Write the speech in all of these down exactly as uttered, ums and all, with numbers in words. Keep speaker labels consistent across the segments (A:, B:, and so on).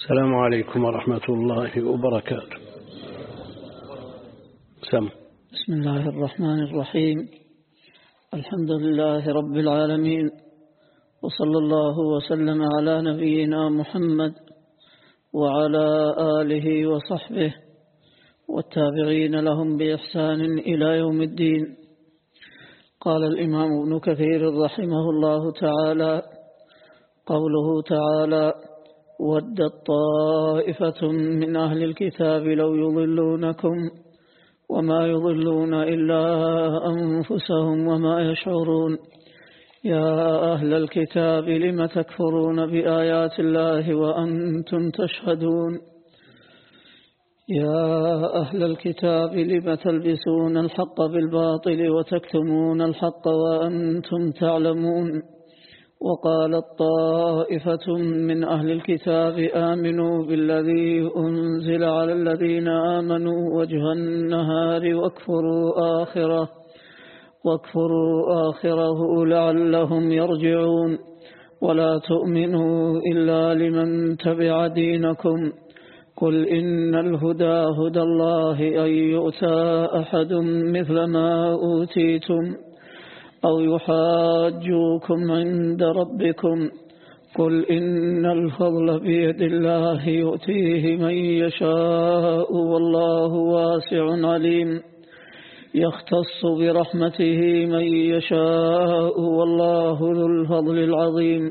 A: السلام عليكم ورحمة الله وبركاته. سم.
B: بسم الله الرحمن الرحيم. الحمد لله رب العالمين، وصلى الله وسلم على نبينا محمد وعلى آله وصحبه والتابعين لهم بإحسان إلى يوم الدين. قال الإمام ابن كثير رحمه الله تعالى: قوله تعالى: ودت طائفة من أهل الكتاب لو يضلونكم وما يضلون إلا أنفسهم وما يشعرون. يا أهل الكتاب لم تكفرون بآيات الله وأنتم تشهدون. يا أهل الكتاب لم تلبسون الحق بالباطل وتكتمون الحق وأنتم تعلمون. وقالت طائفة من أهل الكتاب آمنوا بالذي أنزل على الذين آمنوا وجه النهار واكفروا آخره واكفروا آخره لعلهم يرجعون. ولا تؤمنوا إلا لمن تبع دينكم. قل إن الهدى هدى الله أن يؤتى أحد مثل ما أوتيتم أو يحاجوكم عند ربكم. قل إن الفضل بيد الله يؤتيه من يشاء والله واسع عليم. يختص برحمته من يشاء والله ذو الفضل العظيم.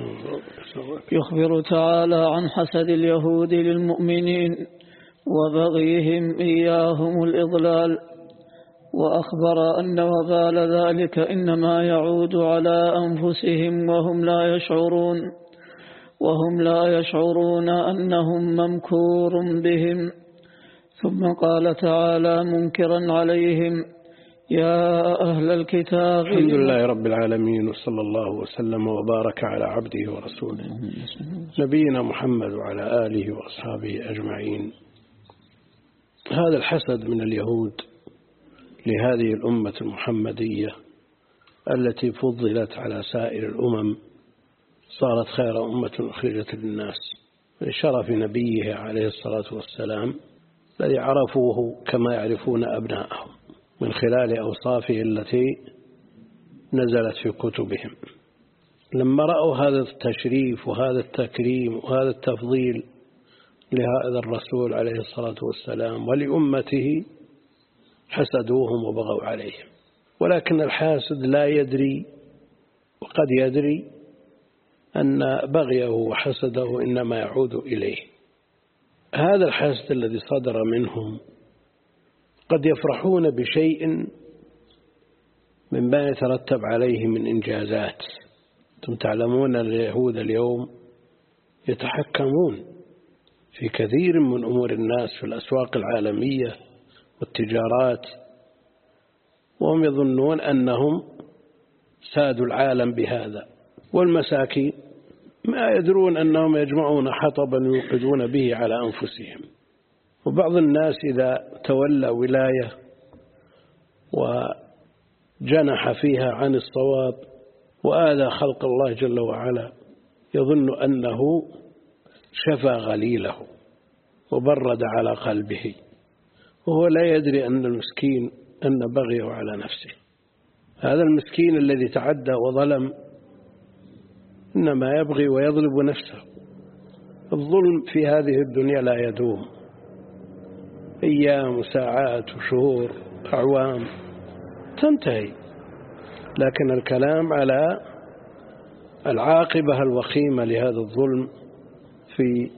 B: يخبر تعالى عن حسد اليهود للمؤمنين وبغيهم إياهم الإضلال، وأخبر أن وبال ذلك إنما يعود على أنفسهم وهم لا يشعرون وهم لا يشعرون أنهم ممكور بهم. ثم قال تعالى منكرا عليهم: يا أهل الكتاب.
A: الحمد لله رب العالمين، وصلى الله وسلم وبارك على عبده ورسوله نبينا محمد وعلى آله وأصحابه أجمعين. هذا الحسد من اليهود لهذه الأمة المحمدية التي فضلت على سائر الأمم، صارت خير أمة أخرجت للناس لشرف نبيه عليه الصلاة والسلام الذي عرفوه كما يعرفون أبناءهم من خلال أوصافه التي نزلت في كتبهم. لما رأوا هذا التشريف وهذا التكريم وهذا التفضيل لهذا الرسول عليه الصلاة والسلام ولأمته حسدوهم وبغوا عليهم. ولكن الحاسد لا يدري، وقد يدري، أن بغيه وحسده إنما يعود إليه. هذا الحسد الذي صدر منهم قد يفرحون بشيء مما يترتب عليه من إنجازات. أنتم تعلمون اليهود اليوم يتحكمون في كثير من أمور الناس في الأسواق العالمية والتجارات، وهم يظنون أنهم سادوا العالم بهذا، والمساكين ما يدرون أنهم يجمعون حطبا يوقدون به على أنفسهم. وبعض الناس إذا تولى ولاية وجنح فيها عن الصواب وآذى خلق الله جل وعلا يظن أنه شفى غليله وبرد على قلبه، وهو لا يدري أن المسكين أن بغيه على نفسه. هذا المسكين الذي تعدى وظلم إنما يبغي ويظلم نفسه. الظلم في هذه الدنيا لا يدوم، أيام وساعات وشهور أعوام تنتهي، لكن الكلام على العاقبة الوخيمة لهذا الظلم في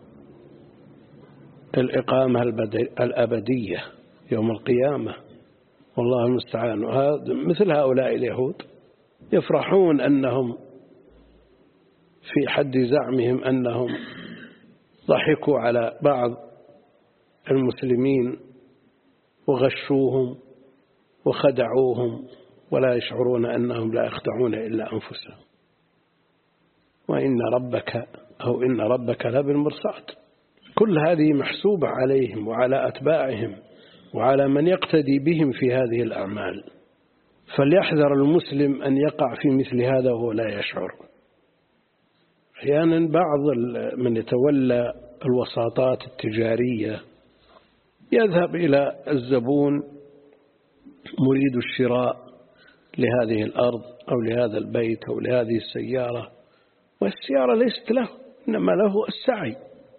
A: الإقامة الأبدية يوم القيامة، والله المستعان. مثل هؤلاء اليهود يفرحون أنهم في حد زعمهم أنهم ضحكوا على بعض المسلمين وغشوهم وخدعوهم، ولا يشعرون أنهم لا يخدعون إلا أنفسهم. وإن ربك أو إن ربك لبالمرصاد. كل هذه محسوبة عليهم وعلى أتباعهم وعلى من يقتدي بهم في هذه الأعمال. فليحذر المسلم أن يقع في مثل هذا وهو لا يشعر. أحيانا بعض من يتولى الوساطات التجارية يذهب إلى الزبون مريد الشراء لهذه الأرض أو لهذا البيت أو لهذه السيارة، والسيارة ليست له، إنما له السعي.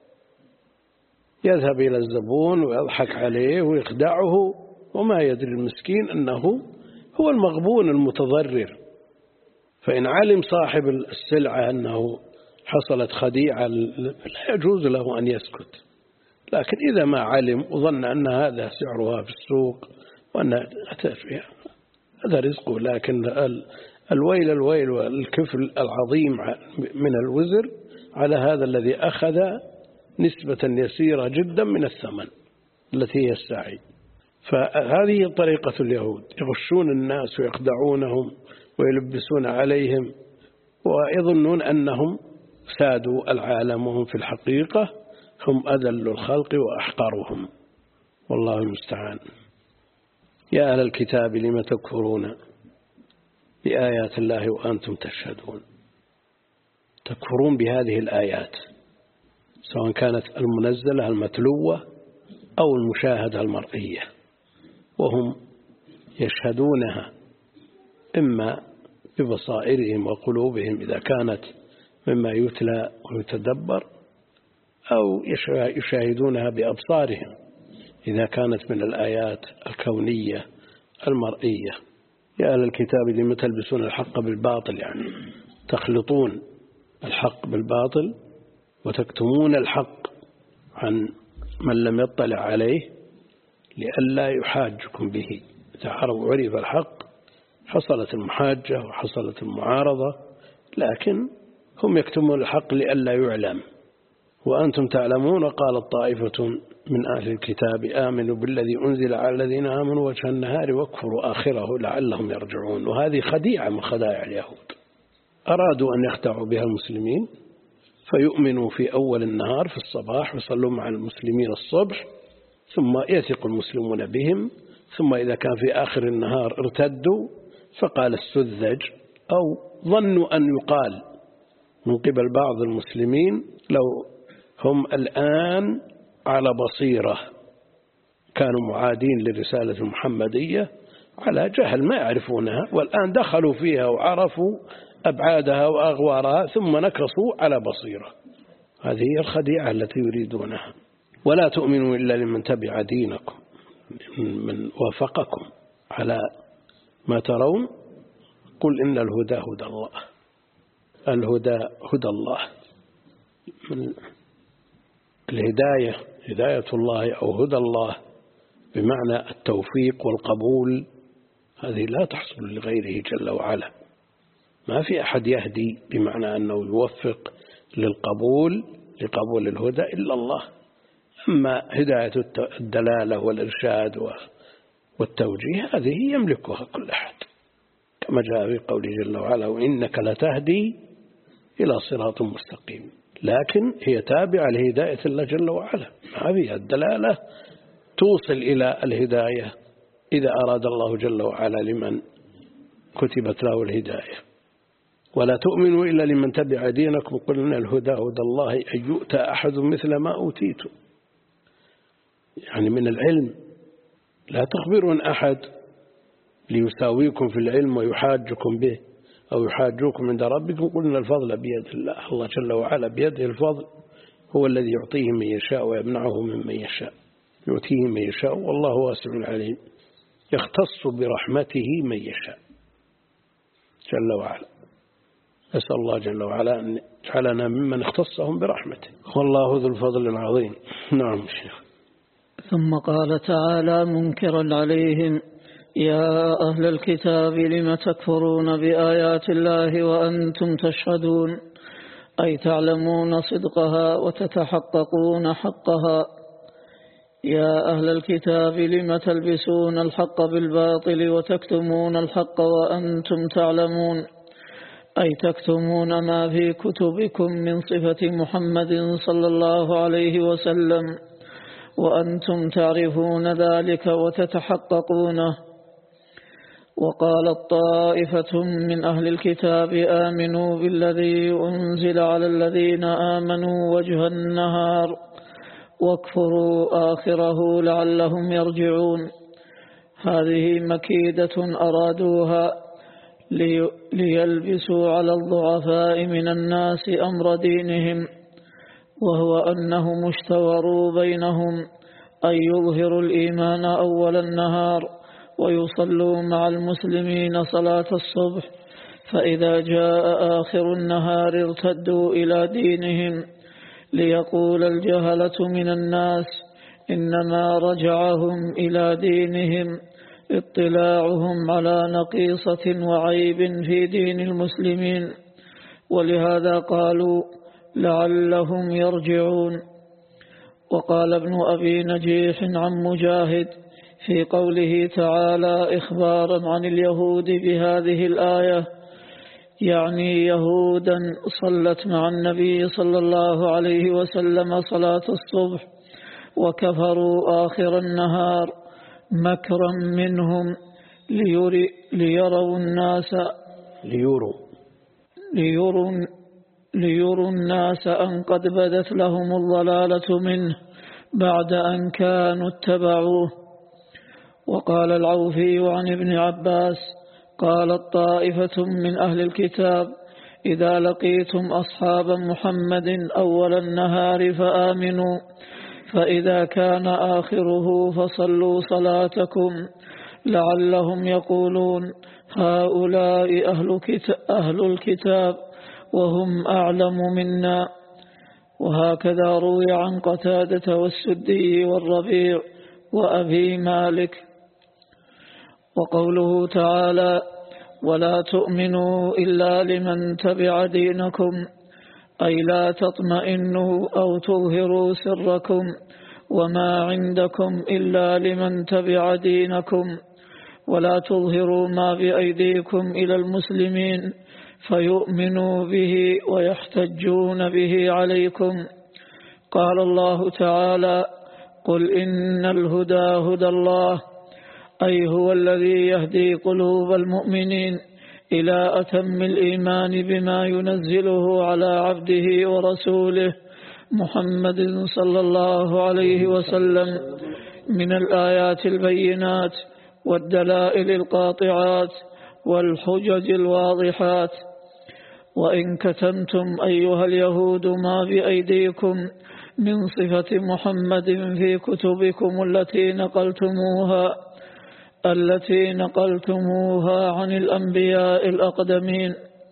A: يذهب إلى الزبون ويضحك عليه ويخدعه، وما يدري المسكين أنه هو المغبون المتضرر. فإن علم صاحب السلعة أنه حصلت خديعة لا يجوز له أن يسكت، لكن إذا ما علم وظن أن هذا سعرها في السوق وأن هذا رزقه، لكن الويل الويل والكفل العظيم من الوزر على هذا الذي أخذ نسبة يسيرة جدا من الثمن التي هي السعي. فهذه طريقة اليهود، يغشون الناس ويخدعونهم ويلبسون عليهم ويظنون أنهم سادوا العالم، وهم في الحقيقة هم أذل الخلق وأحقرهم، والله المستعان. يا أهل الكتاب لم تكفرون بآيات الله وأنتم تشهدون. تكفرون بهذه الآيات سواء كانت المنزلة المتلوة أو المشاهدة المرئية، وهم يشهدونها إما ببصائرهم وقلوبهم إذا كانت مما يتلى ويتدبر، أو يشاهدونها بأبصارهم إذا كانت من الآيات الكونية المرئية. يا أهل الكتاب لم تلبسون الحق بالباطل، يعني تخلطون الحق بالباطل وتكتمون الحق عن من لم يطلع عليه لئلا يحاجكم به. إذا عرف الحق حصلت المحاجة وحصلت المعارضة، لكن هم يكتمون الحق لئلا يعلم. وأنتم تعلمون. وقال طائفة من أهل الكتاب آمنوا بالذي أنزل على الذين آمنوا وجه النهار واكفروا آخره لعلهم يرجعون. وهذه خديعة من خدائع اليهود، أرادوا أن يخدعوا بها المسلمين فيؤمنوا في أول النهار في الصباح ويصلوا مع المسلمين الصبح، ثم يثق المسلمون بهم، ثم إذا كان في آخر النهار ارتدوا. فقال السذج أو ظنوا أن يقال من قبل بعض المسلمين لو هم الآن على بصيرة، كانوا معادين للرسالة المحمدية على جهل ما يعرفونها، والآن دخلوا فيها وعرفوا أبعادها وأغوارها ثم نكصوا على بصيرة. هذه هي الخديعة التي يريدونها. ولا تؤمنوا إلا لمن تبع دينكم، من وافقكم على ما ترون. قل إن الهدى هدى الله. الهدى هدى الله، من الهداية هداية الله أو هدى الله بمعنى التوفيق والقبول، هذه لا تحصل لغيره جل وعلا. ما في أحد يهدي بمعنى أنه يوفق للقبول لقبول الهدى إلا الله. أما هداية الدلالة والإرشاد والتوجيه هذه يملكها كل أحد، كما جاء في قوله جل وعلا وإنك لتهدي إلى صراط مستقيم. لكن هي تابعة لهداية الله جل وعلا، ما فيها الدلالة توصل إلى الهداية إذا أراد الله جل وعلا لمن كتبت له الهداية. ولا تؤمنوا إلا لمن تبع دينكم قل إن الهدى هدى الله أن يؤتى أحد مثل ما أوتيتم. يعني من العلم لا تخبرون أحد ليساويكم في العلم ويحاجكم به أو يحاجوكم عند ربكم. قلنا الفضل بيد الله، الله جل وعلا بيده الفضل، هو الذي يعطيه من يشاء ويمنعه ممن يشاء، يؤتيه من يشاء والله واسع عليم، يختص برحمته من يشاء جل وعلا. أسأل الله جل وعلا أن يجعلنا ممن اختصهم برحمته، والله ذو الفضل العظيم. نعم شيخ.
B: ثم قال تعالى منكرا عليهم يا أهل الكتاب لم تكفرون بآيات الله وأنتم تشهدون، أي تعلمون صدقها وتتحققون حقها. يا أهل الكتاب لم تلبسون الحق بالباطل وتكتمون الحق وأنتم تعلمون، أي تكتمون ما في كتبكم من صفة محمد صلى الله عليه وسلم وأنتم تعرفون ذلك وتتحققونه. وقالت طائفة من أهل الكتاب آمنوا بالذي أنزل على الذين آمنوا وجه النهار واكفروا آخره لعلهم يرجعون. هذه مكيدة أرادوها ليلبسوا على الضعفاء من الناس أمر دينهم، وهو أنهم اشتوروا بينهم أن يظهروا الإيمان أول النهار ويصلوا مع المسلمين صلاة الصبح، فإذا جاء آخر النهار ارتدوا إلى دينهم، ليقول الجهلة من الناس إنما رجعهم إلى دينهم اطلاعهم على نقيصة وعيب في دين المسلمين، ولهذا قالوا لعلهم يرجعون. وقال ابن أبي نجيح عن مجاهد في قوله تعالى إخبارا عن اليهود بهذه الآية، يعني يهودا صلت مع النبي صلى الله عليه وسلم صلاة الصبح وكفروا آخر النهار مكرا منهم ليري ليروا الناس
A: ليروا
B: ليروا ليروا الناس أن قد بدت لهم الضلالة منه بعد أن كانوا اتبعوه. وقال العوفي عن ابن عباس قالت طائفة من أهل الكتاب إذا لقيتم أصحاب محمد أول النهار فآمنوا، فإذا كان آخره فصلوا صلاتكم، لعلهم يقولون هؤلاء أهل, أهل الكتاب وهم أعلم منا. وهكذا روي عن قتادة والسدي والربيع وأبي مالك. وقوله تعالى ولا تؤمنوا إلا لمن تبع دينكم، أي لا تطمئنوا أو تظهروا سركم وما عندكم إلا لمن تبع دينكم، ولا تظهروا ما بأيديكم إلى المسلمين فيؤمنوا به ويحتجون به عليكم. قال الله تعالى قل إن الهدى هدى الله، أي هو الذي يهدي قلوب المؤمنين إلى أتم الإيمان بما ينزله على عبده ورسوله محمد صلى الله عليه وسلم من الآيات البينات والدلائل القاطعات والحجج الواضحات. وإن كتمتم أيها اليهود ما بأيديكم من صفة محمد في كتبكم التي نقلتموها التي نقلتموها عن الأنبياء الأقدمين.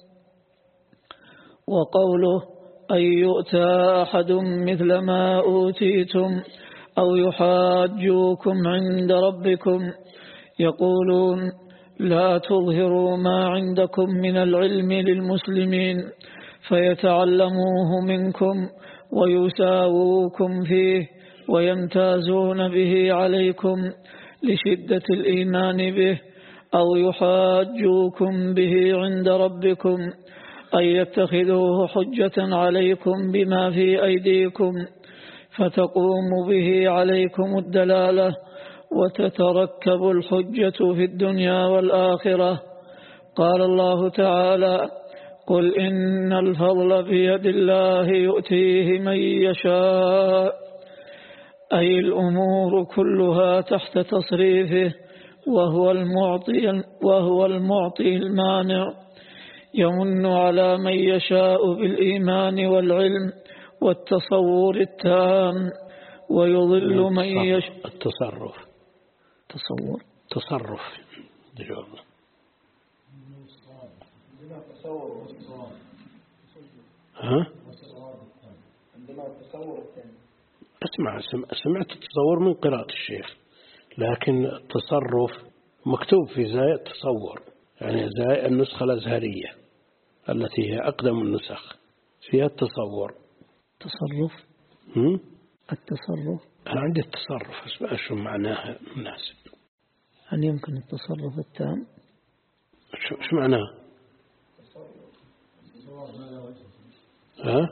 B: وقوله أن يؤتى أحد مثل ما أوتيتم أو يحاجوكم عند ربكم، يقولون لا تظهروا ما عندكم من العلم للمسلمين فيتعلموه منكم ويساووكم فيه ويمتازون به عليكم لشدة الإيمان به، أو يحاجوكم به عند ربكم أي يتخذوه حجة عليكم بما في أيديكم فتقوم به عليكم الدلالة وتتركب الحجة في الدنيا والآخرة. قال الله تعالى قل إن الفضل بيد الله يؤتيه من يشاء، أي الأمور كلها تحت تصريفه، وهو المعطي, وهو المعطي المانع، يمن على من يشاء بالإيمان والعلم والتصور التام، ويضل من يشاء.
A: التصرف
B: تصور
A: تصرف جواب. ها اسمع سمعت التصور من قراءة الشيخ، لكن التصرف مكتوب في زاي التصور، يعني زاي النسخة الأزهرية التي هي أقدم النسخ فيها التصور.
B: تصرف
A: هم؟
B: التصرف
A: أنا عندي التصرف أسمع شو معناها مناسب.
B: هل يمكن التصرف التام؟
A: شو شو معناه؟ ها؟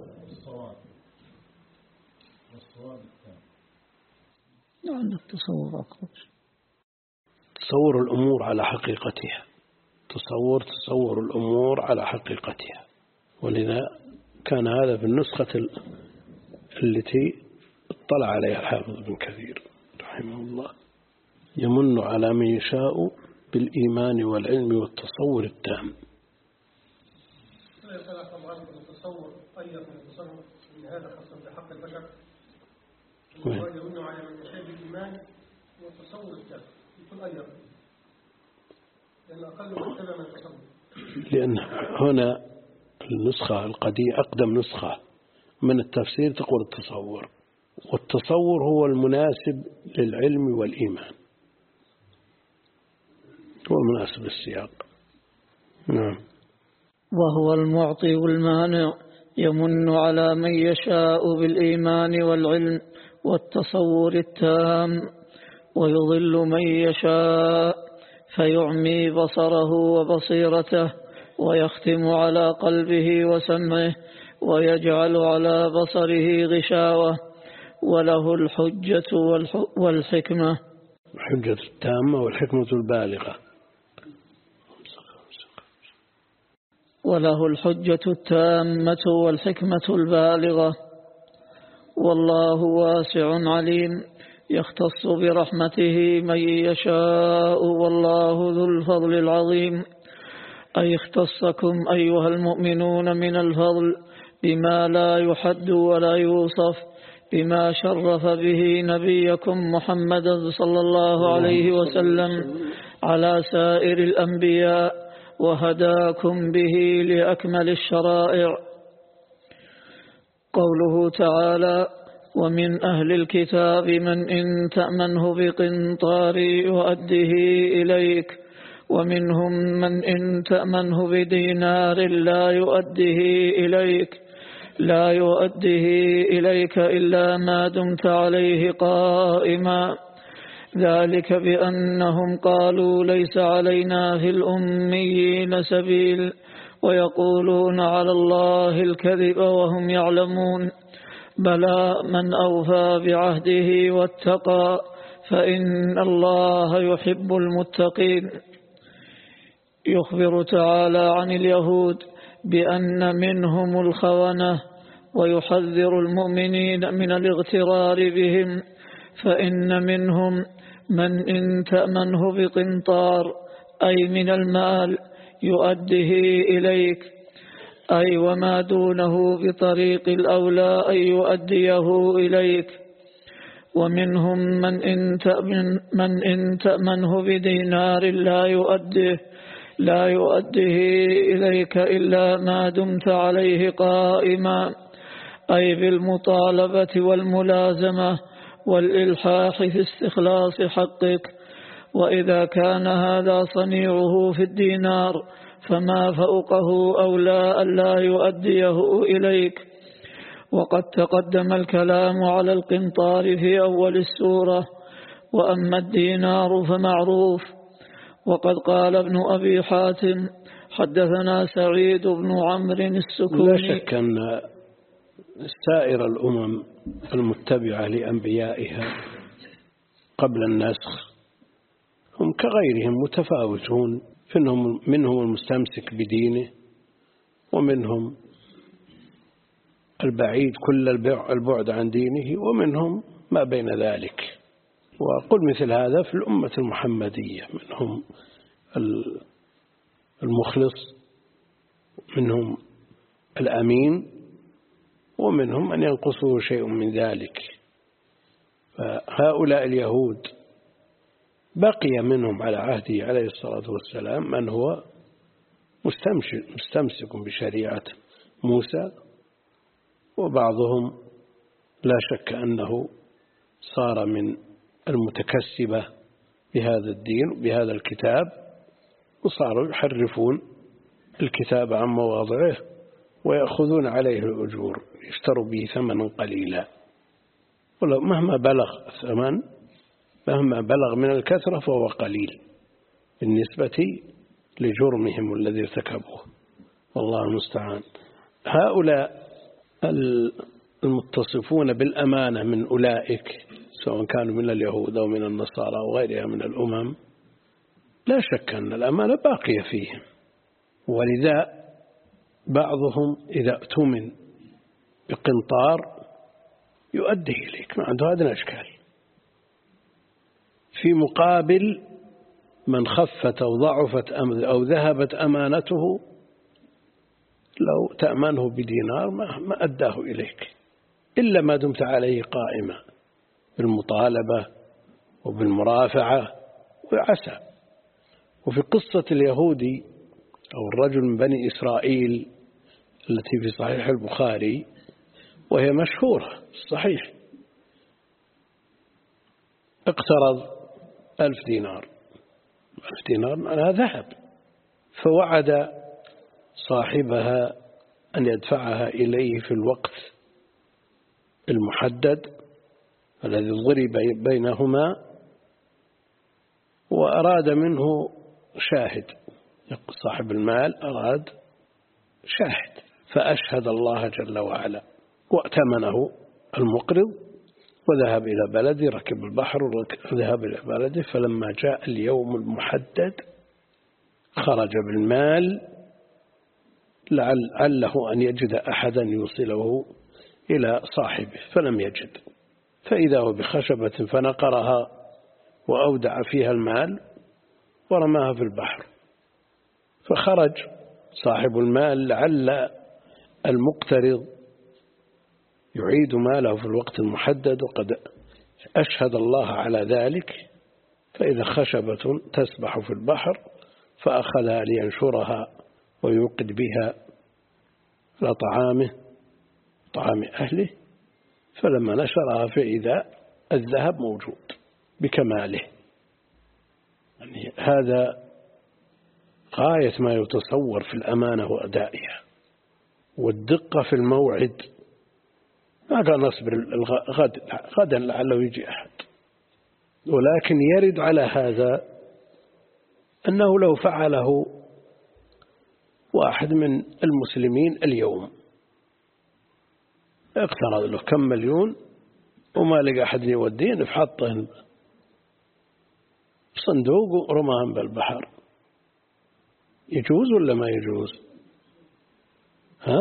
B: عندك تصور أقرب.
A: تصور الأمور على حقيقتها، تصور تصور الأمور على حقيقتها. ولذا كان هذا في النسخة التي اطلع عليها الحافظ ابن كثير رحمه الله: يمن على من يشاء بالإيمان والعلم والتصور التام.
C: التصور أيضا التصور من هذا خاصة بحق البشر، يمن على من يشاء بالإيمان والتصور التام يكون أيضا، لأن أقل مرتبة من التصور.
A: لأن هنا النسخة القديمة أقدم نسخة من التفسير تقول التصور، والتصور هو المناسب للعلم والإيمان، هو المناسب للسياق. نعم.
B: وهو المعطي والمانع، يمن على من يشاء بالإيمان والعلم والتصور التام، ويضل من يشاء فيعمي بصره وبصيرته، ويختم على قلبه وسمعه، ويجعل على بصره غشاوة، وله الحجة والحكمة
A: الحجة التامة والحكمة البالغة.
B: وله الحجة التامة والحكمة البالغة. والله واسع عليم، يختص برحمته من يشاء، والله ذو الفضل العظيم. أي اختصكم أيها المؤمنون من الفضل بما لا يحد ولا يوصف، بما شرف به نبيكم محمد صلى الله عليه وسلم على سائر الأنبياء، وهداكم به لأكمل الشرائع. قوله تعالى: ومن أهل الكتاب من إن تأمنه بقنطار يؤده إليك، ومنهم من إن تأمنه بدينار لا يؤده إليك لا يؤده إليك إلا ما دمت عليه قائما، ذلك بأنهم قالوا ليس علينا في الأميين سبيل، ويقولون على الله الكذب وهم يعلمون. بلى من أوفى بعهده واتقى فإن الله يحب المتقين. يخبر تعالى عن اليهود بأن منهم الخونة، ويحذر المؤمنين من الاغترار بهم، فإن منهم من إن تأمنه بقنطار أي من المال يؤده إليك، أي وما دونه بطريق الأولى أن يؤديه إليك. ومنهم من إن تأمن من إن تأمنه بدينار لا يؤده لا يؤده إليك إلا ما دمت عليه قائما، أي بالمطالبة والملازمة والإلحاح في استخلاص حقك. وإذا كان هذا صنيعه في الدينار فما فوقه أولى ألا يؤديه إليك. وقد تقدم الكلام على القنطار في أول السورة، وأما الدينار فمعروف. وقد قال ابن أبي حاتم حدثنا سعيد بن عمرو السكوني.
A: لا شك أن سائر الأمم المتبعة لأنبيائها قبل النسخ هم كغيرهم متفاوتون، فإنهم منهم المستمسك بدينه، ومنهم البعيد كل البعد عن دينه، ومنهم ما بين ذلك. وقل مثل هذا في الأمة المحمدية، منهم المخلص، منهم الأمين، ومنهم من ينقصه شيء من ذلك. فهؤلاء اليهود بقي منهم على عهده عليه الصلاة والسلام من هو مستمسك بشريعة موسى، وبعضهم لا شك أنه صار من المتكسبة بهذا الدين بهذا الكتاب، وصاروا يحرفون الكتاب عن مواضعه ويأخذون عليه الأجور، يشتروا به ثمنا قليلا، ولو مهما بلغ الثمن مهما بلغ من الكثرة فهو قليل بالنسبة لجرمهم الذي ارتكبوه، والله المستعان. هؤلاء المتصفون بالأمانة من أولئك سواء كانوا من اليهود أو من النصارى أو غيرها من الأمم لا شك أن الأمانة باقية فيهم، ولذا بعضهم إذا اؤتمن بقنطار يؤدي إليك، ما عنده هذا الأشكال، في مقابل من خفت أو ضعفت أو ذهبت أمانته لو تأمنه بدينار ما أداه إليك إلا ما دمت عليه قائمة بالمطالبة وبالمرافعة وعسى. وفي قصة اليهودي أو الرجل من بني إسرائيل التي في صحيح البخاري وهي مشهورة صحيح، اقترض ألف دينار، ألف دينار معناها ذهب، فوعد صاحبها أن يدفعها إليه في الوقت المحدد الذي ضرب بينهما، وأراد منه شاهد، صاحب المال أراد شاهد، فأشهد الله جل وعلا وأتمنه المقرض وذهب إلى بلده، ركب البحر وذهب إلى بلده، فلما جاء اليوم المحدد خرج بالمال لعله أن يجد أحدا يوصله إلى صاحبه فلم يجد، فإذا هو بخشبة فنقرها وأودع فيها المال ورماها في البحر، فخرج صاحب المال لعل المقترض يعيد ماله في الوقت المحدد وقد أشهد الله على ذلك، فإذا خشبة تسبح في البحر فأخذها لينشرها ويوقد بها على طعامه طعام أهله، فلما نشرها فإذا الذهب موجود بكماله. يعني هذا غاية ما يتصور في الأمانة وأدائها والدقة في الموعد. ما قال نصبر الغد غدا لعله يجي أحد، ولكن يرد على هذا أنه لو فعله واحد من المسلمين اليوم اقترض له كم مليون وما لقى أحد يوديه، فحطه صندوق ورماهم بالبحر، يجوز ولا ما يجوز؟ ها؟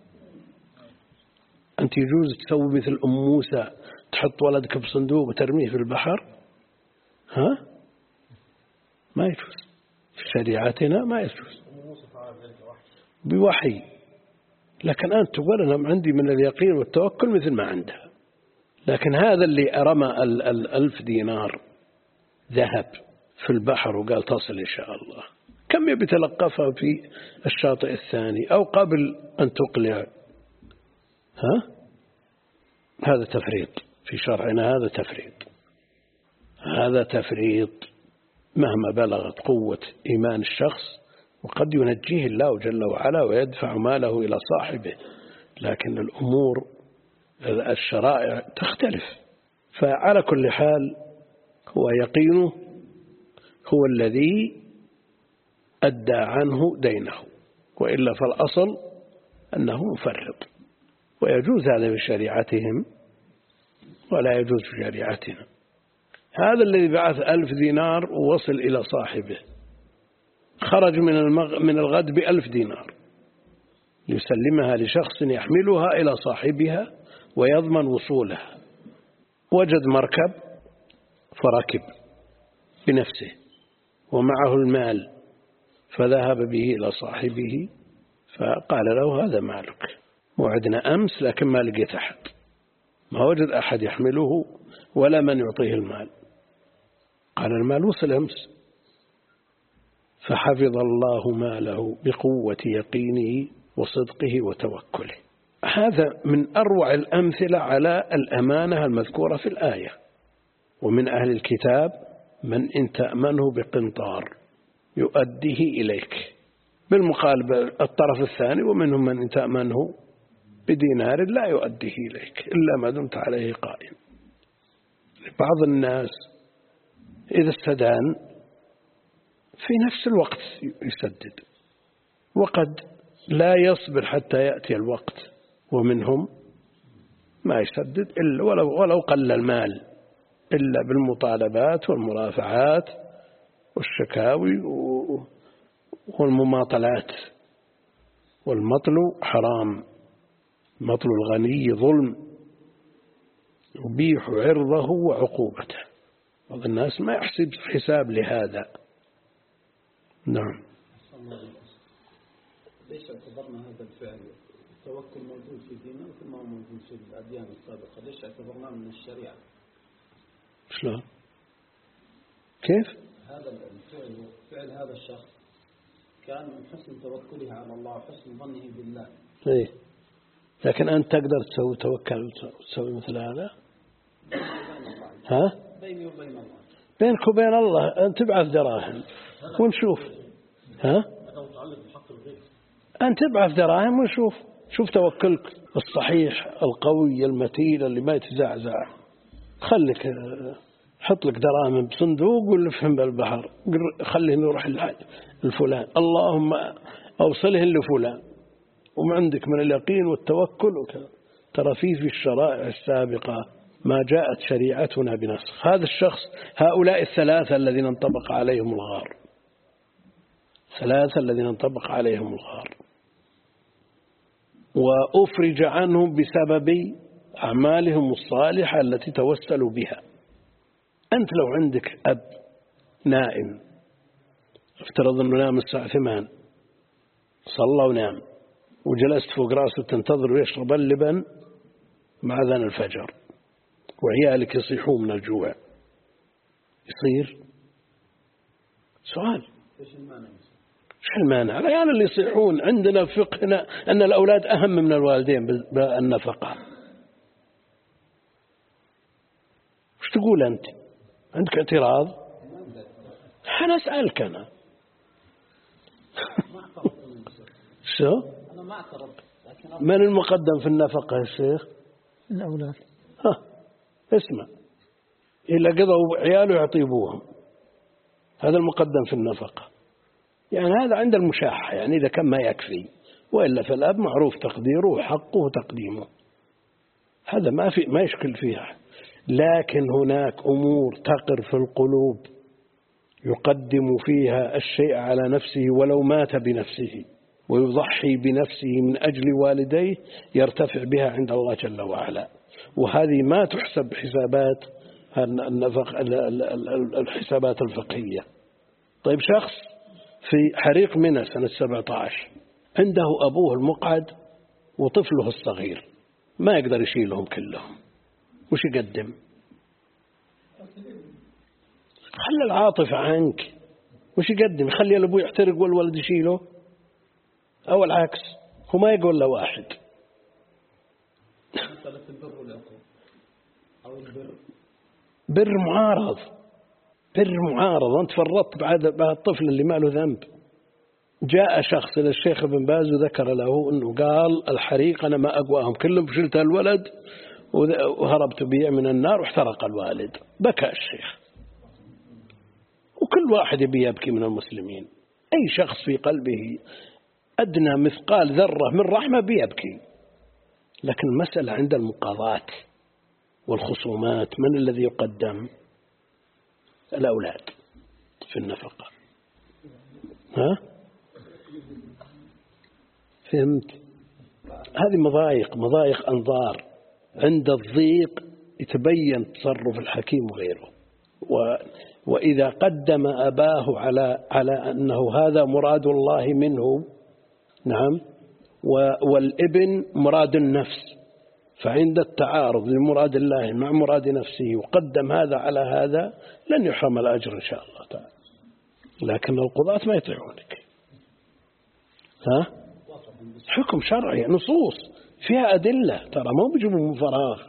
A: أنت يجوز تسوي مثل أم موسى تحط ولدك بصندوق وترميه في البحر؟ ها؟ ما يجوز في شريعتنا، ما يجوز بوحي. لكن أنت تقول أنا عندي من اليقين والتوكل مثل ما عندها. لكن هذا اللي رمى الألف دينار ذهب في البحر وقال تصل إن شاء الله، كم يبي تلقفها في الشاطئ الثاني أو قبل أن تقلع؟ ها؟ هذا تفريط في شرعنا، هذا تفريط، هذا تفريط مهما بلغت قوة إيمان الشخص، وقد ينجيه الله جل وعلا ويدفع ماله إلى صاحبه، لكن الأمور الشرائع تختلف. فعلى كل حال هو يقينه هو الذي أدى عنه دينه، وإلا فالأصل أنه مفرط، ويجوز هذا في شريعتهم ولا يجوز في شريعتنا. هذا الذي بعث ألف دينار ووصل إلى صاحبه خرج من المغ... من الغد بألف دينار يسلمها لشخص يحملها إلى صاحبها ويضمن وصولها، وجد مركب فركب بنفسه ومعه المال فذهب به إلى صاحبه فقال له هذا مالك، وعدنا أمس لكن ما لقيت أحد، ما وجد أحد يحمله ولا من يعطيه المال. قال المال وصل أمس، فحفظ الله ماله بقوة يقينه وصدقه وتوكله. هذا من أروع الأمثلة على الأمانة المذكورة في الآية. ومن أهل الكتاب من إن تأمنه بقنطار يؤديه إليك، بالمقابل الطرف الثاني ومنهم من إن تأمنه بدينار لا يؤديه إليك إلا ما دمت عليه قائم. بعض الناس إذا استدان في نفس الوقت يسدد، وقد لا يصبر حتى يأتي الوقت، ومنهم ما يسدد إلا ولو, ولو قل المال إلا بالمطالبات والمرافعات والشكاوي والمماطلات. والمطل حرام، مطل الغني ظلم يبيح عرضه وعقوبته. بعض الناس ما يحسب حساب لهذا. نعم.
D: ليش اعتبرنا هذا الفعل التوكل موجود في ديننا وما هو موجود في الأديان السابقة؟ ليش اعتبرناه من الشريعة؟
A: شلون؟ كيف؟
D: هذا الفعل فعل هذا الشخص كان من حسن توكله على الله وحسن ظنه بالله.
A: إيه. لكن أنت تقدر تسوي توكل وتسوي مثل هذا؟ ها؟
D: بيني وبين الله.
A: بينك وبين الله أنت تبعث دراهم ونشوف. ها؟ أنت تبعث دراهم ونشوف. شوف توكلك الصحيح القوي المتين اللي ما يتزعزع. خليك حط لك دراهم بصندوق ولفهم بالبحر، خليه يروح الفلان، اللهم أوصله لفلان، وما عندك من اليقين والتوكل وكذا. ترى فيه في الشرائع السابقة ما جاءت شريعتنا بنسخ. هذا الشخص، هؤلاء الثلاثة الذين انطبق عليهم الغار، ثلاثة الذين انطبق عليهم الغار وأفرج عنهم بسبب أعمالهم الصالحة التي توسلوا بها. أنت لو عندك أب نائم، افترض أنه نام الساعة ثمان، صلى ونام، وجلست فوق راسه تنتظر ويشرب اللبن مع أذان الفجر، وعيالك يصيحون من الجوع، يصير سؤال
D: إيش المانع؟
A: إيش المانع؟ العيال اللي يصيحون عندنا فقهنا أن الأولاد أهم من الوالدين بالنفقة. وش تقول أنت؟ عندك اعتراض؟ أنا أسألك أنا. شو؟
D: أنا ما اعترض.
A: من المقدم في النفقة يا شيخ؟
B: الأولاد.
A: ها اسمع، إلا قضوا عياله يعطيبوهم، هذا المقدم في النفقة. يعني هذا عند المشاحة، يعني إذا كان ما يكفي، وإلا فالأب معروف تقديره وحقه وتقديمه، هذا ما في ما يشكل فيها. لكن هناك أمور تقر في القلوب يقدم فيها الشيء على نفسه ولو مات بنفسه، ويضحي بنفسه من أجل والديه، يرتفع بها عند الله جل وعلا. وهذه ما تحسب حسابات النفق الحسابات الفقهية. طيب شخص في حريق منى سنة سبعة عشر، عنده أبوه المقعد وطفله الصغير، ما يقدر يشيلهم كلهم، وش يقدم؟ خلي العاطفة عنك، وش يقدم؟ يخلي الأبو يحترق والولد يشيله، أو العكس؟ هو ما يقول له واحد.
D: مسألة البر والعقوق أو البر
A: بر معارض، بر معارض. أنت فرطت بعد بعد الطفل اللي ما له ذنب. جاء شخص إلى الشيخ ابن باز وذكر له أنه قال الحريق أنا ما أقواهم كلهم، شلت الولد وهربت به من النار واحترق الوالد. بكى الشيخ. وكل واحد يبي يبكي من المسلمين، أي شخص في قلبه أدنى مثقال ذرة من رحمة بيبكي. لكن المسألة عند المقاضات والخصومات من الذي يقدم؟ الأولاد في النفقة. ها؟ فهمت؟ هذه مضايق مضايق أنظار. عند الضيق يتبين تصرف الحكيم وغيره. و وإذا قدم أباه على على أنه هذا مراد الله منه، نعم، والابن مراد النفس، فعند التعارض لمراد الله مع مراد نفسه وقدم هذا على هذا لن يحرم الأجر إن شاء الله تعالى. لكن القضاة ما يطيعونك. ها؟ حكم شرعي، نصوص فيها أدلة، ترى ما بيجيبوا من فراغ.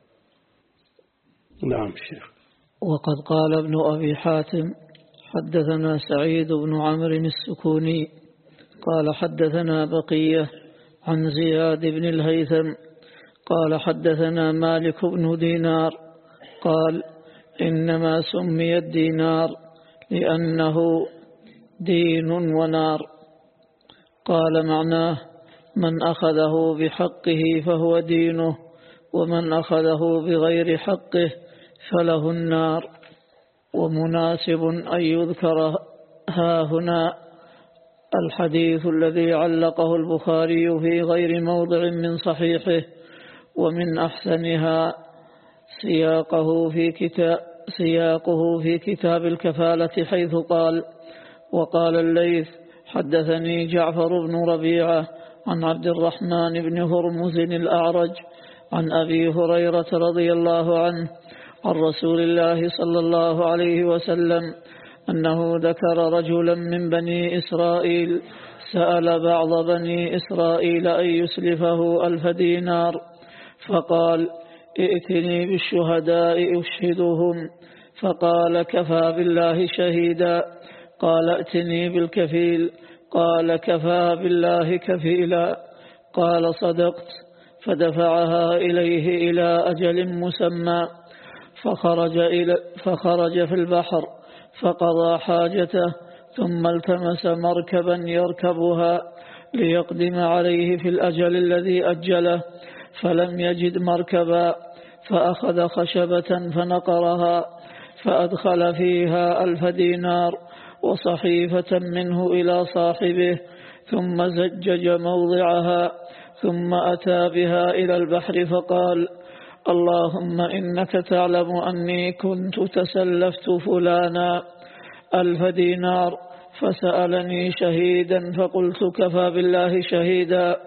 A: نعم شيخ.
B: وقد قال ابن أبي حاتم حدثنا سعيد بن عمرو السكوني قال حدثنا بقية عن زياد بن الهيثم قال حدثنا مالك بن دينار قال إنما سمي الدينار لأنه دين ونار. قال معناه من أخذه بحقه فهو دينه، ومن أخذه بغير حقه فله النار. ومناسب أن يذكر ها هنا الحديث الذي علقه البخاري في غير موضع من صحيحه، ومن أحسنها سياقه في كتاب سياقه في كتاب الكفالة، حيث قال: وقال الليث حدثني جعفر بن ربيعة عن عبد الرحمن بن هرمز الأعرج عن أبي هريرة رضي الله عنه عن رسول الله صلى الله عليه وسلم أنه ذكر رجلا من بني إسرائيل سأل بعض بني إسرائيل أن يسلفه ألف دينار، فقال: ائتني بالشهداء أشهدهم، فقال: كفى بالله شهيدا. قال: ائتني بالكفيل، قال: كفى بالله كفيلا. قال: صدقت. فدفعها إليه إلى أجل مسمى، فخرج, إلى فخرج في البحر فقضى حاجته، ثم التمس مركبا يركبها ليقدم عليه في الأجل الذي أجله، فلم يجد مركبا، فأخذ خشبة فنقرها فأدخل فيها ألف دينار وصحيفة منه إلى صاحبه، ثم زجج موضعها، ثم أتى بها إلى البحر فقال: اللهم إنك تعلم أني كنت تسلفت فلانا ألف دينار، فسألني شهيدا فقلت: كفى بالله شهيدا،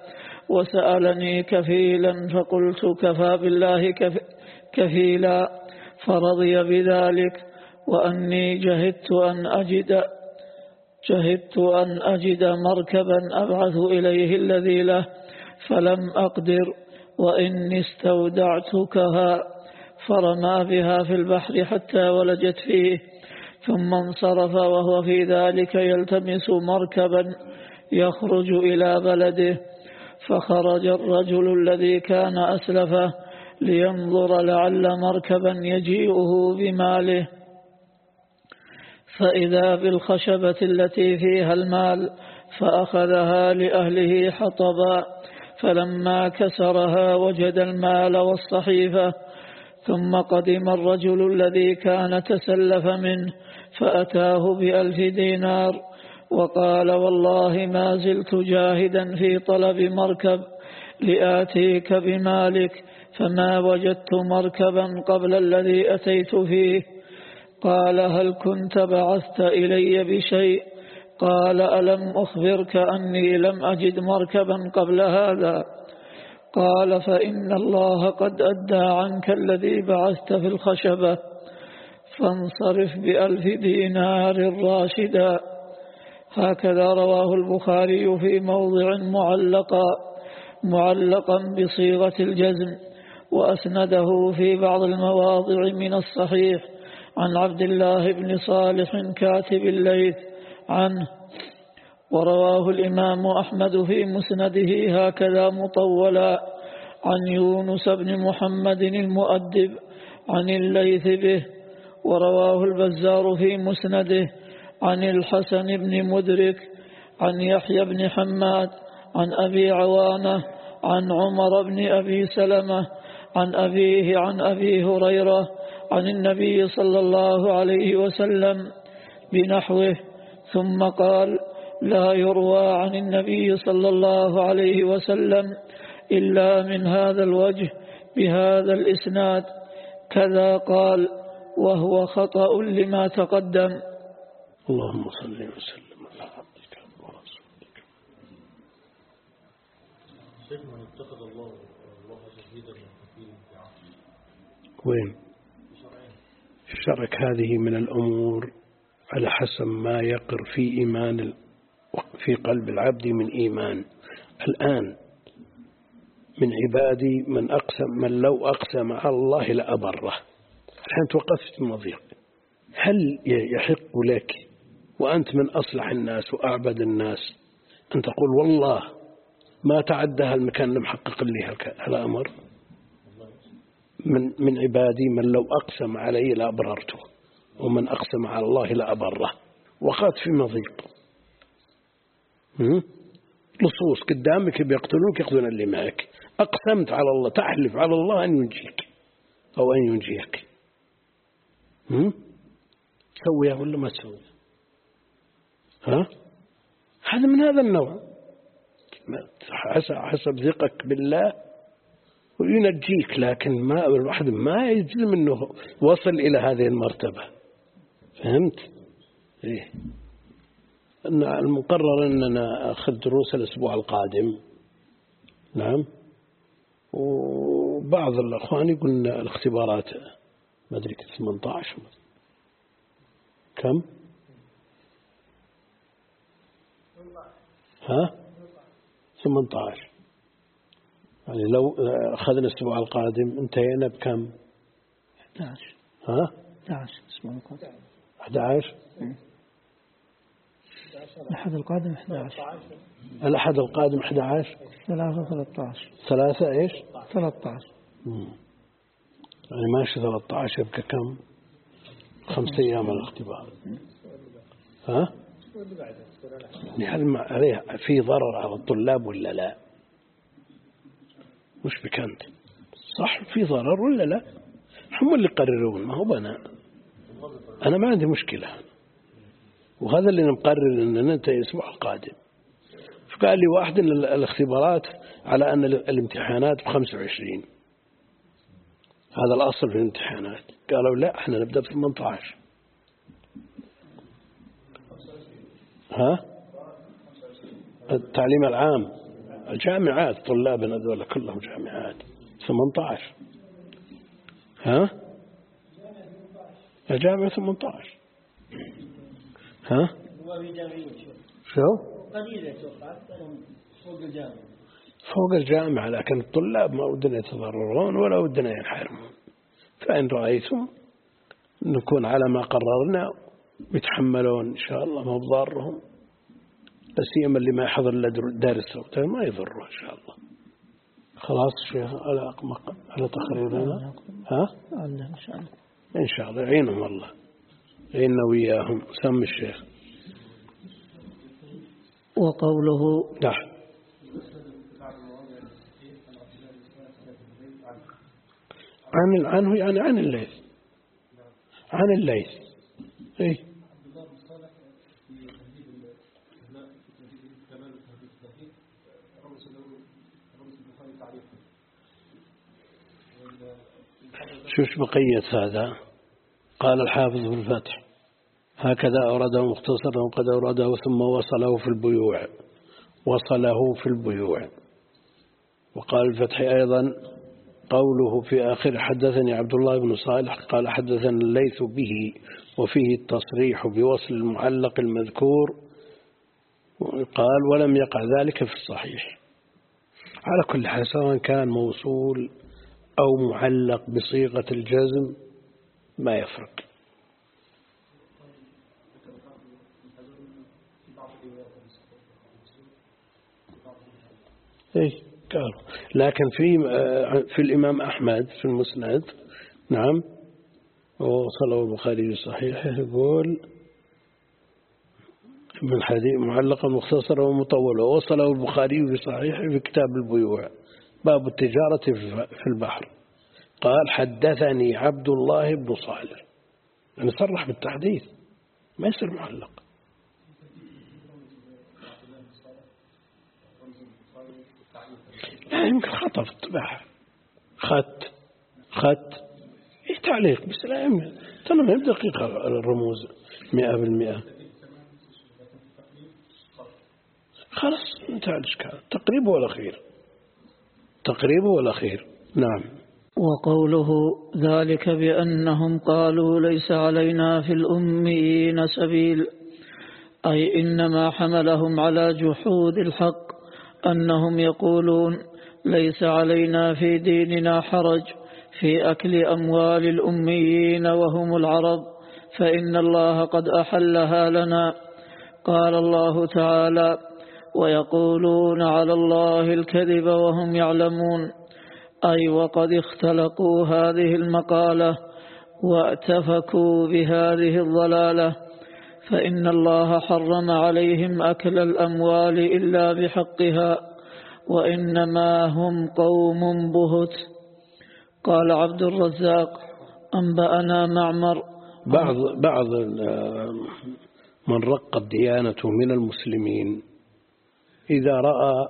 B: وسألني كفيلا فقلت: كفى بالله كفيلا، فرضي بذلك، وأني جهدت أن أجد جهدت أن أجد مركبا أبعث إليه الذي له، فلم أقدر، وإني استودعتكها. فرمى بها في البحر حتى ولجت فيه، ثم انصرف وهو في ذلك يلتمس مركبا يخرج إلى بلده، فخرج الرجل الذي كان أسلفه لينظر لعل مركبا يجيئه بماله، فإذا بالخشبة التي فيها المال، فأخذها لأهله حطبا، فلما كسرها وجد المال والصحيفة. ثم قدم الرجل الذي كان تسلف منه فأتاه بألف دينار، وقال: والله ما زلت جاهدا في طلب مركب لآتيك بمالك، فما وجدت مركبا قبل الذي أتيت فيه. قال: هل كنت بعثت إلي بشيء؟ قال: ألم أخبرك أني لم أجد مركبا قبل هذا؟ قال: فإن الله قد أدى عنك الذي بعثت في الخشبة، فانصرف بألف دينار راشدا. هكذا رواه البخاري في موضع معلقا معلقا بصيغة الجزم، وأسنده في بعض المواضع من الصحيح عن عبد الله بن صالح كاتب الليث عنه. ورواه الإمام أحمد في مسنده هكذا مطولا عن يونس بن محمد المؤدب عن الليث به. ورواه البزار في مسنده عن الحسن بن مدرك عن يحيى بن حماد عن أبي عوانة عن عمر بن أبي سلمة عن أبيه عن أبي هريرة عن النبي صلى الله عليه وسلم بنحوه، ثم قال: لا يروى عن النبي صلى الله عليه وسلم إلا من هذا الوجه بهذا الإسناد كذا قال، وهو خطأ لما تقدم.
A: اللهم صل وسلم على عبدك ورسولك.
E: شيخ من اتخذ الله الله شهيدا وكفيلا في عقله
A: وين؟ الشرك هذه من الأمور على حسب ما يقر في إيمان في قلب العبد من إيمان. الآن من عبادي من أقسم من لو أقسم على الله لأبره. الآن توقفت في مضيق. هل يحق لك وأنت من أصلح الناس وأعبد الناس أن تقول والله ما تعدى هالمكان لم حقق لي هالأمر؟ من من عبادي من لو أقسم علي لأبررته، ومن أقسم على الله لأبره. وقعت في مضيق، لصوص قدامك بيقتلوك يأخذون اللي معك. أقسمت على الله، تحلف على الله أن ينجيك أو أن ينجيك. تسويها ولا ما تسويها؟ ها؟ هذا من هذا النوع، حسب ثقك بالله وينجيك، لكن ما الواحد ما يجزم أنه وصل إلى هذه المرتبة. فهمت؟ إيه. أن المقرر أننا أخذ دروس الأسبوع القادم. نعم. وبعض الأخوان يقولون الاختبارات ما أدري ثمانية عشر كم؟ ها؟ ثمانية عشر. يعني لو أخذنا الأسبوع القادم انتهينا بكم؟
B: أحد عشر.
A: ها؟
B: أحد عشر الأسبوع القادم.
A: أحد عشر.
B: الأحد القادم أحد عشر.
A: الأحد القادم أحد عشر.
B: ثلاثة ثلاثة عشر.
A: ثلاثة إيش؟
B: ثلاثة عشر.
A: يعني ماشي ثلاثة عشر ككم؟ خمس أيام الاختبار. ها؟ هل عليه في ضرر على الطلاب ولا لا؟ مش بكنت صح في ضرر ولا لا؟ هم اللي يقررون، ما هو أنا أنا ما عندي مشكلة، وهذا اللي نقرر أن ننتهي الأسبوع القادم. فقال لي واحد أن الاختبارات على أن الامتحانات بخمسة وعشرين، هذا الأصل في الامتحانات. قالوا لا احنا نبدأ بثمانية عشر. ها؟ التعليم العام الجامعات طلابنا ذولا كلهم جامعات ثمانية عشر. ها؟ الجامعة ثمانية عشر. ها؟ شو؟
F: قليلة فوق الجامعة.
A: فوق الجامعة، لكن الطلاب ما ودنا يتضررون ولا ودنا ينحرمون. فإن رأيتم نكون على ما قررنا يتحملون إن شاء الله ما بضارهم، لا سيما اللي ما يحضر إلا دارس ما يضره إن شاء الله. خلاص شيخ على على تقريرنا. ها؟
B: إن شاء الله.
A: إن شاء الله يعينهم الله، يعيننا وياهم. سم الشيخ.
B: وقوله
A: نعم. عن عنه يعني عن الليث، عن الليث. إيه. شوش بقية هذا؟ قال الحافظ في الفتح هكذا أورده مختصرا وقد أورده ثم وصله في البيوع، وصله في البيوع. وقال الفتح أيضا قوله في آخر حدثني عبد الله بن صالح قال حدثنا الليث به، وفيه التصريح بوصل المعلق المذكور. قال ولم يقع ذلك في الصحيح. على كل حال سواء كان موصول أو معلق بصيغة الجزم ما يفرق. إيه قالوا، لكن في في الإمام أحمد في المسند نعم وصله البخاري صحيحه يقول من حديث معلقا مختصرا ومطولا، وصله البخاري في صحيحه في كتاب البيوع باب التجارة في البحر. قال حدثني عبد الله بن صالح، يعني صرح بالتحديث ما يصير معلق. لا يمكن خطأ في الطباعة، خط خط إيه تعليق بس لا يمكن ترى ما يبدأ دقيقة الرموز مئة بالمئة. خلاص انتهى الإشكال. تقريبه والأخير، تقريبه والأخير. نعم.
B: وقوله ذلك بأنهم قالوا ليس علينا في الأميين سبيل، أي إنما حملهم على جحود الحق أنهم يقولون ليس علينا في ديننا حرج في أكل أموال الأميين وهم العرب، فإن الله قد أحلها لنا. قال الله تعالى ويقولون على الله الكذب وهم يعلمون، أي وقد اختلقوا هذه المقالة واتفكوا بهذه الضلالة، فإن الله حرم عليهم أكل الأموال إلا بحقها، وإنما هم قوم بهت. قال عبد الرزاق أنبأنا معمر
A: بعض بعض من رقت ديانته من المسلمين إذا رأى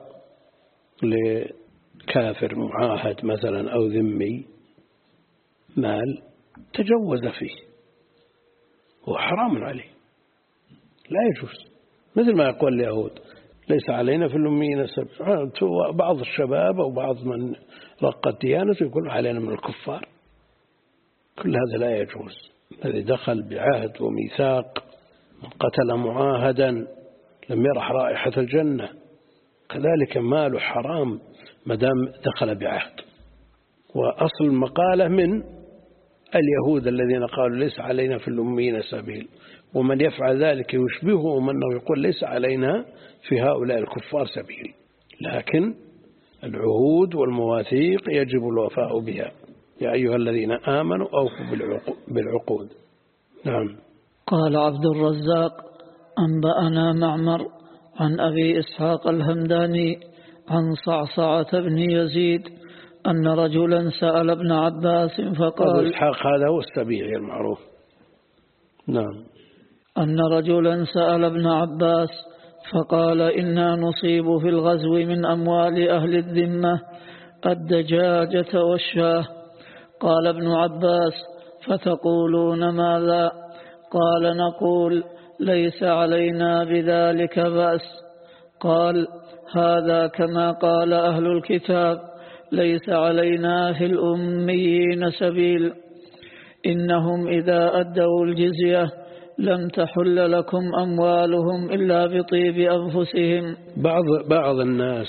A: لكافر معاهد مثلا أو ذمي مال تجوز فيه هو حرام عليه لا يجوز، مثل ما يقول اليهود ليس علينا في الأميين سبيل. بعض الشباب أو بعض من رقت ديانته يقول علينا من الكفار. كل هذا لا يجوز. الذي دخل بعهد وميثاق من قتل معاهدا لم يرح رائحة الجنة، كذلك ماله حرام ما دام دخل بعهد. وأصل المقالة من اليهود الذين قالوا ليس علينا في الأميين سبيل، ومن يفعل ذلك يشبههم أنه يقول ليس علينا في هؤلاء الكفار سبيل. لكن العهود والمواثيق يجب الوفاء بها. يا أيها الذين آمنوا أوفوا بالعقود. نعم.
B: قال عبد الرزاق أنبأنا معمر عن أبي إسحاق الهمداني عن صعصعة بن يزيد أن رجلا سأل ابن عباس فقال
A: أبو إسحاق هذا هو السبيعي المعروف. نعم.
B: أن رجلا سأل ابن عباس فقال إنا نصيب في الغزو من أموال أهل الذمة الدجاجة والشاه. قال ابن عباس فتقولون ماذا؟ قال نقول ليس علينا بذلك بأس. قال هذا كما قال أهل الكتاب ليس علينا في الأميين سبيل إنهم إذا أدوا الجزية لم تحل لكم أموالهم إلا بطيب أنفسهم.
A: بعض بعض الناس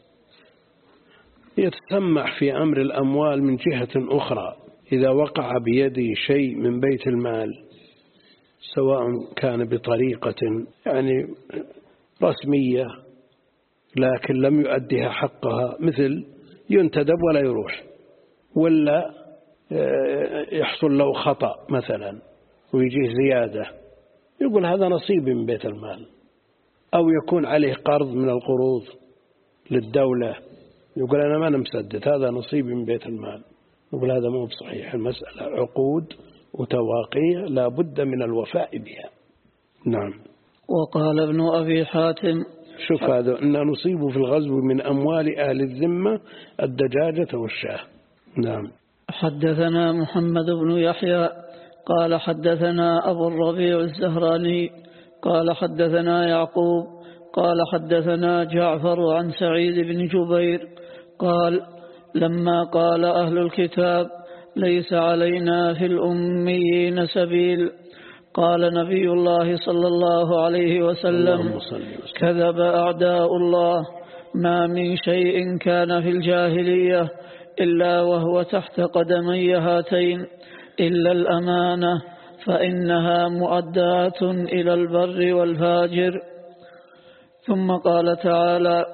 A: يتسمح في أمر الأموال من جهة أخرى. إذا وقع بيده شيء من بيت المال سواء كان بطريقة يعني رسمية لكن لم يؤدها حقها، مثل ينتدب ولا يروح، ولا يحصل له خطأ مثلا ويجيه زيادة، يقول هذا نصيب من بيت المال. أو يكون عليه قرض من القروض للدولة يقول أنا ما مسدد هذا نصيب من بيت المال، يقول هذا مو بصحيح. المسألة عقود وتواقيع لا بد من الوفاء بها. نعم.
B: وقال ابن أبي حاتم
A: شوف هذا إن نصيب في الغزو من أموال أهل الذمة الدجاجة والشاه. نعم.
B: حدثنا محمد بن يحيى قال حدثنا أبو الربيع الزهراني قال حدثنا يعقوب قال حدثنا جعفر عن سعيد بن جبير قال لما قال أهل الكتاب ليس علينا في الأميين سبيل قال نبي الله صلى الله عليه وسلم كذب أعداء الله ما من شيء كان في الجاهلية إلا وهو تحت قدمي هاتين إلا الأمانة فإنها مؤدات إلى البر والفاجر. ثم قال تعالى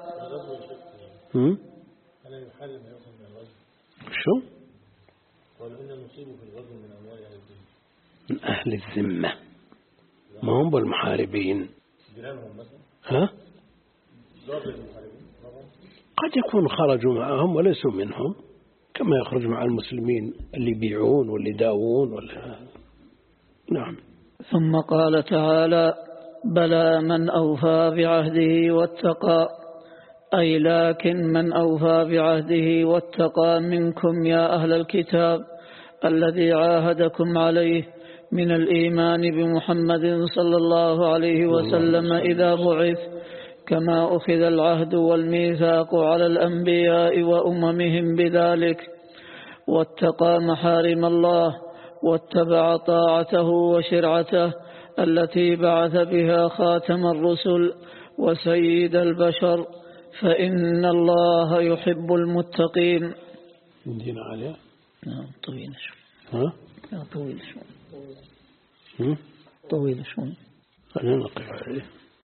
A: شو؟
E: قالوا إن نصيب في الغزو من أموال أهل الذمة
A: من أهل الذمة ما هم بالمحاربين.
E: جيرانهم مثلا
A: ها؟ قد يكون خرجوا معهم وليسوا منهم كما يخرج مع المسلمين اللي يبيعون واللي يداوون ولا. نعم.
B: ثم قال تعالى بلى من أوفى بعهده واتقى أي لكن من أوفى بعهده واتقى منكم يا أهل الكتاب الذي عاهدكم عليه من الإيمان بمحمد صلى الله عليه وسلم إذا بعث كما أخذ العهد والميثاق على الأنبياء وأممهم بذلك واتقى محارم الله واتبع طاعته وشرعته التي بعث بها خاتم الرسل وسيد البشر فإن الله يحب المتقين.
A: ندينا عليه.
B: نعم طويل شوي.
A: ها؟
B: طويل شوي.
A: طويل
B: طويل شوي.
A: خلينا نقف عليه.